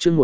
chương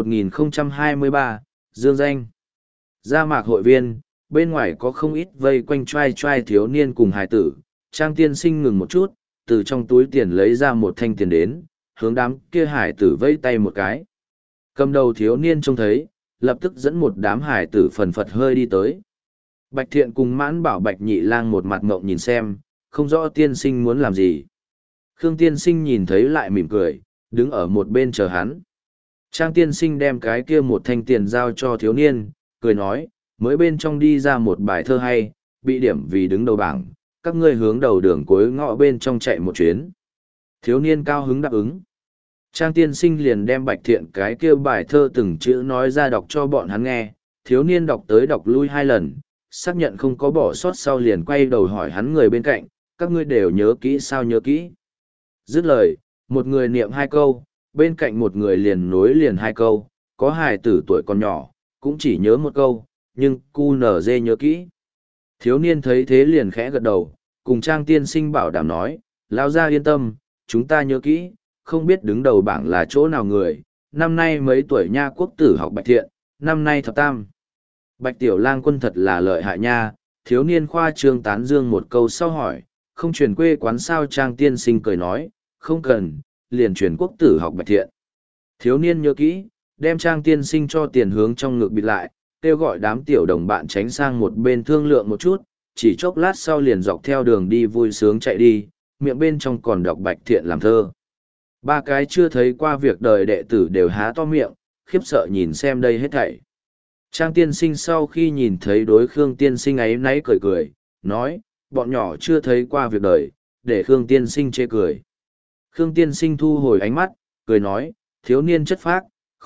1023, Dương danh. Ra mạc hội viên, bên ngoài có không ít vây quanh trai trai thiếu niên cùng hài tử. Trang tiên sinh ngừng một chút, từ trong túi tiền lấy ra một thanh tiền đến, hướng đám kia hải tử vẫy tay một cái. Cầm đầu thiếu niên trông thấy, lập tức dẫn một đám hải tử phần phật hơi đi tới. Bạch Thiện cùng Mãn Bảo Bạch Nhị Lang một mặt ngộng nhìn xem, không rõ tiên sinh muốn làm gì. Khương tiên sinh nhìn thấy lại mỉm cười, đứng ở một bên chờ hắn. Trang tiên sinh đem cái kia một thanh tiền giao cho thiếu niên, cười nói, mới bên trong đi ra một bài thơ hay, bị điểm vì đứng đầu bảng, các ngươi hướng đầu đường cuối ngõ bên trong chạy một chuyến. Thiếu niên cao hứng đáp ứng. Trang tiên sinh liền đem Bạch Thiện cái kia bài thơ từng chữ nói ra đọc cho bọn hắn nghe, thiếu niên đọc tới đọc lui 2 lần, xác nhận không có bỏ sót sau liền quay đầu hỏi hắn người bên cạnh, các ngươi đều nhớ kỹ sao nhớ kỹ. Dứt lời, một người niệm 2 câu, bên cạnh một người liền nối liền 2 câu, có hài tử tuổi còn nhỏ, cũng chỉ nhớ 1 câu, nhưng QNZ nhớ kỹ. Thiếu niên thấy thế liền khẽ gật đầu, cùng Trang tiên sinh bảo đảm nói, lão gia yên tâm, chúng ta nhớ kỹ, không biết đứng đầu bảng là chỗ nào người, năm nay mấy tuổi nha quốc tử học Bạch Thiện, năm nay thập tam. Bạch Tiểu Lang Quân thật là lợi hại nha, thiếu niên khoa trương tán dương một câu sau hỏi, không truyền quê quán sao. Trang tiên sinh cười nói, không cần, liền truyền quốc tử học Bạch Thiện. Thiếu niên nhớ kỹ, đem Trang tiên sinh cho tiền hướng trong ngực bịt lại, kêu gọi đám tiểu đồng bạn tránh sang một bên thương lượng một chút, chỉ chốc lát sau liền dọc theo đường đi vui sướng chạy đi, miệng bên trong còn đọc Bạch Thiện làm thơ. 3 cái chưa thấy qua việc đời đệ tử đều há to miệng, khiếp sợ nhìn xem đây hết thảy. Trang tiên sinh sau khi nhìn thấy đối Khương tiên sinh ấy náy cười cười, nói, bọn nhỏ chưa thấy qua việc đời, để Khương tiên sinh chê cười. Khương tiên sinh thu hồi ánh mắt, cười nói, thiếu niên chất phác,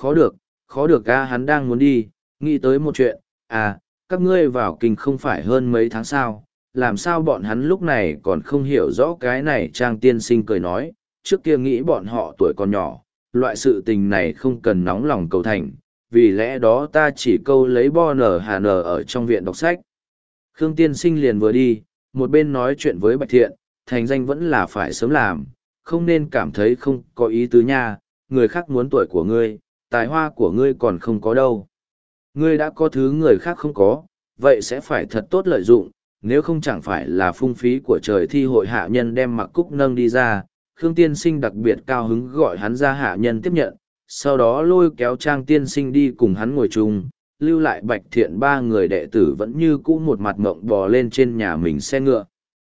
khó được a. Hắn đang muốn đi, nghĩ tới một chuyện, các ngươi vào kinh không phải hơn mấy tháng sao, làm sao bọn hắn lúc này còn không hiểu rõ cái này. Trang tiên sinh cười nói, trước kia nghĩ bọn họ tuổi còn nhỏ, loại sự tình này không cần nóng lòng cầu thành, vì lẽ đó ta chỉ câu lấy bo nở hà nở ở trong viện đọc sách. Khương tiên sinh liền vừa đi, một bên nói chuyện với Bạch Thiện, thành danh vẫn là phải sớm làm, không nên cảm thấy không có ý tứ nha, người khác muốn tuổi của ngươi, tài hoa của ngươi còn không có đâu. Ngươi đã có thứ người khác không có, vậy sẽ phải thật tốt lợi dụng, nếu không chẳng phải là phung phí của trời. Thi hội hạ nhân đem Mặc Cúc nâng đi ra, Khương tiên sinh đặc biệt cao hứng gọi hắn ra hạ nhân tiếp nhận, sau đó lôi kéo Trang tiên sinh đi cùng hắn ngồi chung, lưu lại Bạch Thiện 3 người đệ tử vẫn như cũ một mặt ngộng bò lên trên nhà mình xe ngựa.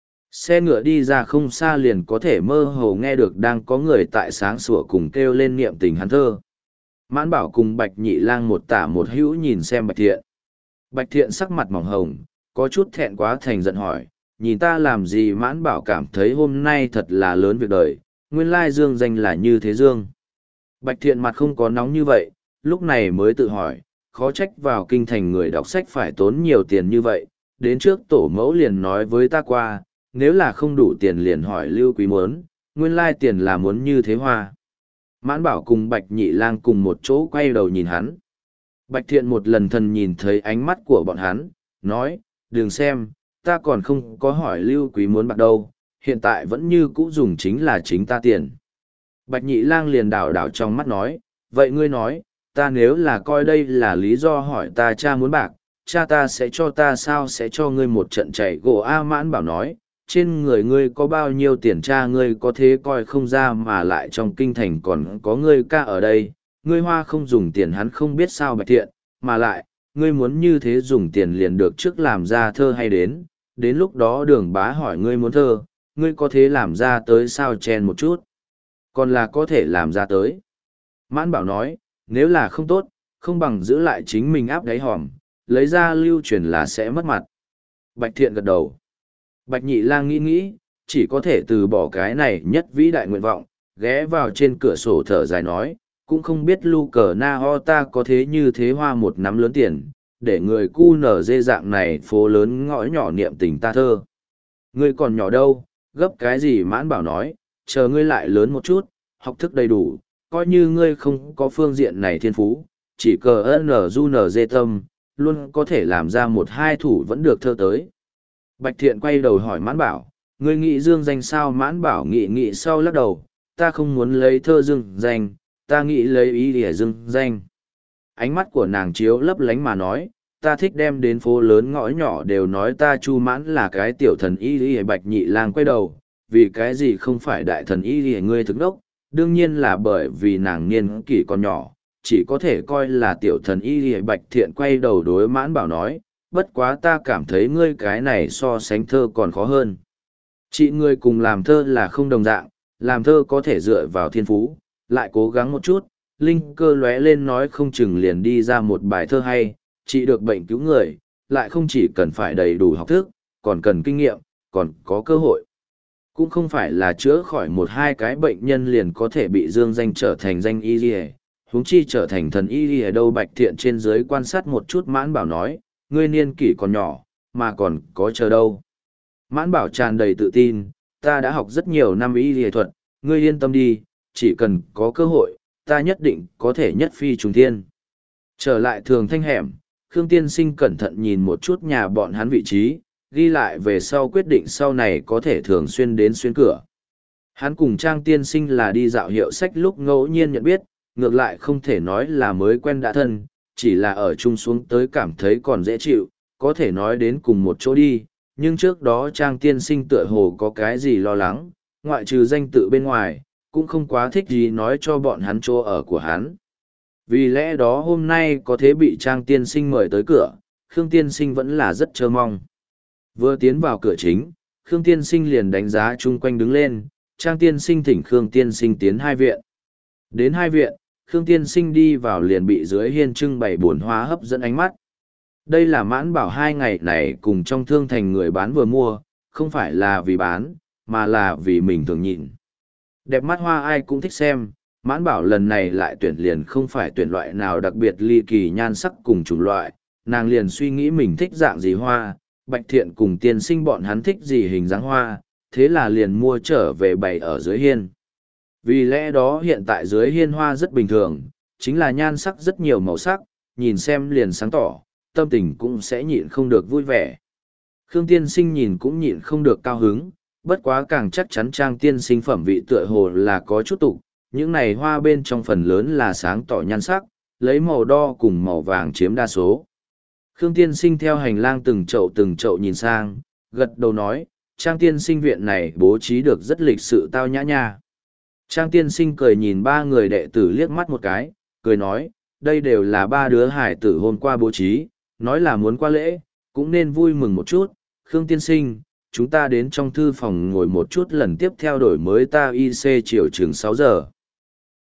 Xe ngựa đi ra không xa liền có thể mơ hồ nghe được đang có người tại sáng sủa cùng kêu lên niệm tình hắn thơ. Mãn Bảo cùng Bạch Nhị Lang một tả một hữu nhìn xem Bạch Thiện. Bạch Thiện sắc mặt mỏng hồng, có chút thẹn quá thành giận hỏi, nhìn ta làm gì? Mãn Bảo cảm thấy hôm nay thật là lớn việc đời, nguyên lai Dương danh là như thế Dương. Bạch Thiện mặt không có nóng như vậy, lúc này mới tự hỏi, khó trách vào kinh thành người đọc sách phải tốn nhiều tiền như vậy, đến trước tổ mẫu liền nói với ta qua, nếu là không đủ tiền liền hỏi Lưu Quý muốn, nguyên lai tiền là muốn như thế hoa. Mãn Bảo cùng Bạch Nhị Lang cùng một chỗ quay đầu nhìn hắn. Bạch Thiện một lần thần nhìn thấy ánh mắt của bọn hắn, nói, đừng xem, ta còn không có hỏi Lưu Quý muốn bạc đâu, hiện tại vẫn như cũ dùng chính là chính ta tiền. Bạch Nhị Lang liền đảo đảo trong mắt nói, vậy ngươi nói, ta nếu là coi đây là lý do hỏi ta cha muốn bạc, cha ta sẽ cho ta sao? Sẽ cho ngươi một trận chạy gỗ a. Mãn Bảo nói, trên người ngươi có bao nhiêu tiền cha ngươi có thế coi không ra, mà lại trong kinh thành còn có ngươi ca ở đây, ngươi hoa không dùng tiền hắn không biết sao. Bạch Thiện, mà lại, ngươi muốn như thế dùng tiền liền được trước làm ra thơ hay đến lúc đó Đường Bá hỏi ngươi muốn thơ, ngươi có thế làm ra tới sao? Chen một chút, còn là có thể làm ra tới. Mãn Bảo nói, nếu là không tốt, không bằng giữ lại chính mình áp đáy hòm, lấy ra lưu truyền là sẽ mất mặt. Bạch Thiện gật đầu. Bạch Nhị Lang nghĩ, chỉ có thể từ bỏ cái này nhất vĩ đại nguyện vọng, ghé vào trên cửa sổ thở dài nói, cũng không biết Lu Cờ Na Ho ta có thế như thế hoa một nắm lớn tiền, để người cu nở dê dạng này phố lớn ngõ nhỏ niệm tình ta thơ. Ngươi còn nhỏ đâu, gấp cái gì? Mãn Bảo nói, chờ ngươi lại lớn một chút, học thức đầy đủ, coi như ngươi không có phương diện này thiên phú, chỉ cờ nở dê tâm, luôn có thể làm ra 1-2 thủ vẫn được thơ tới. Bạch Thiện quay đầu hỏi Mãn Bảo, ngươi nghĩ Dương danh sao? Mãn Bảo nghĩ sau lắc đầu, ta không muốn lấy thơ Dương danh, ta nghĩ lấy ý để Dương danh. ánh mắt của nàng chiếu lấp lánh mà nói, ta thích đem đến phố lớn ngõ nhỏ đều nói ta Chu Mãn là cái tiểu thần y y. Bạch Nhị Lang quay đầu, vì cái gì không phải đại thần y y ngươi thực đốc, đương nhiên là bởi vì nàng niên kỷ còn nhỏ, chỉ có thể coi là tiểu thần y y. Bạch Thiện quay đầu đối Mãn Bảo nói, bất quá ta cảm thấy ngươi cái này so sánh thơ còn khó hơn. Chị ngươi cùng làm thơ là không đồng dạng, làm thơ có thể dựa vào thiên phú, lại cố gắng một chút, linh cơ lóe lên nói không chừng liền đi ra một bài thơ hay, trị được bệnh cứu người, lại không chỉ cần phải đầy đủ học thức, còn cần kinh nghiệm, còn có cơ hội. Cũng không phải là chữa khỏi một hai cái bệnh nhân liền có thể bị dương danh trở thành danh y y, huống chi trở thành thần y y. Đâu Bạch Thiện trên dưới quan sát một chút Mãn Bảo nói, ngươi niên kỷ còn nhỏ, mà còn có chờ đâu. Mãn Bảo tràn đầy tự tin, ta đã học rất nhiều năm y y thuật, ngươi yên tâm đi, chỉ cần có cơ hội, ta nhất định có thể nhất phi trùng thiên. Trở lại Thường Thanh hẻm, Khương Tiên Sinh cẩn thận nhìn một chút nhà bọn hắn vị trí, ghi lại về sau quyết định sau này có thể thường xuyên đến xuyên cửa. Hắn cùng Trang Tiên Sinh là đi dạo hiệu sách lúc ngẫu nhiên nhận biết, ngược lại không thể nói là mới quen đã thân, chỉ là ở chung xuống tới cảm thấy còn dễ chịu, có thể nói đến cùng một chỗ đi, nhưng trước đó Trang Tiên Sinh tựa hồ có cái gì lo lắng, ngoại trừ danh tự bên ngoài, cũng không quá thích gì nói cho bọn hắn chỗ ở của hắn. Vì lẽ đó hôm nay có thể bị Trang Tiên Sinh mời tới cửa, Khương Tiên Sinh vẫn là rất chờ mong. Vừa tiến vào cửa chính, Khương Tiên Sinh liền đánh giá chung quanh đứng lên, Trang Tiên Sinh thỉnh Khương Tiên Sinh tiến hai viện. Đến hai viện, Khương Tiên Sinh đi vào liền bị dưới hiên trưng bày bồn hoa hấp dẫn ánh mắt. Đây là Mãn Bảo 2 ngày này cùng trong thương thành người bán vừa mua, không phải là vì bán, mà là vì mình thường nhìn. Đẹp mắt hoa ai cũng thích xem, Mãn Bảo lần này lại tuyển liền không phải tuyển loại nào đặc biệt ly kỳ nhan sắc cùng chủng loại, nàng liền suy nghĩ mình thích dạng gì hoa, Bạch Thiện cùng Tiên Sinh bọn hắn thích gì hình dáng hoa, thế là liền mua trở về bày ở dưới hiên. Vì lẽ đó hiện tại dưới hiên hoa rất bình thường, chính là nhan sắc rất nhiều màu sắc, nhìn xem liền sáng tỏ, tâm tình cũng sẽ nhịn không được vui vẻ. Khương Tiên Sinh nhìn cũng nhịn không được cao hứng, bất quá càng chắc chắn Trang Tiên Sinh phẩm vị tựa hồ là có chút tục, những này hoa bên trong phần lớn là sáng tỏ nhan sắc, lấy màu đo cùng màu vàng chiếm đa số. Khương Tiên Sinh theo hành lang từng chậu nhìn sang, gật đầu nói, Trang Tiên Sinh viện này bố trí được rất lịch sự tao nhã nha. Trang Tiên Sinh cười nhìn 3 người đệ tử liếc mắt một cái, cười nói, đây đều là 3 đứa hải tử hôm qua bố trí, nói là muốn qua lễ, cũng nên vui mừng một chút. Khương Tiên Sinh, chúng ta đến trong thư phòng ngồi một chút lần tiếp theo đổi mới ta IC chiều chừng 6 giờ.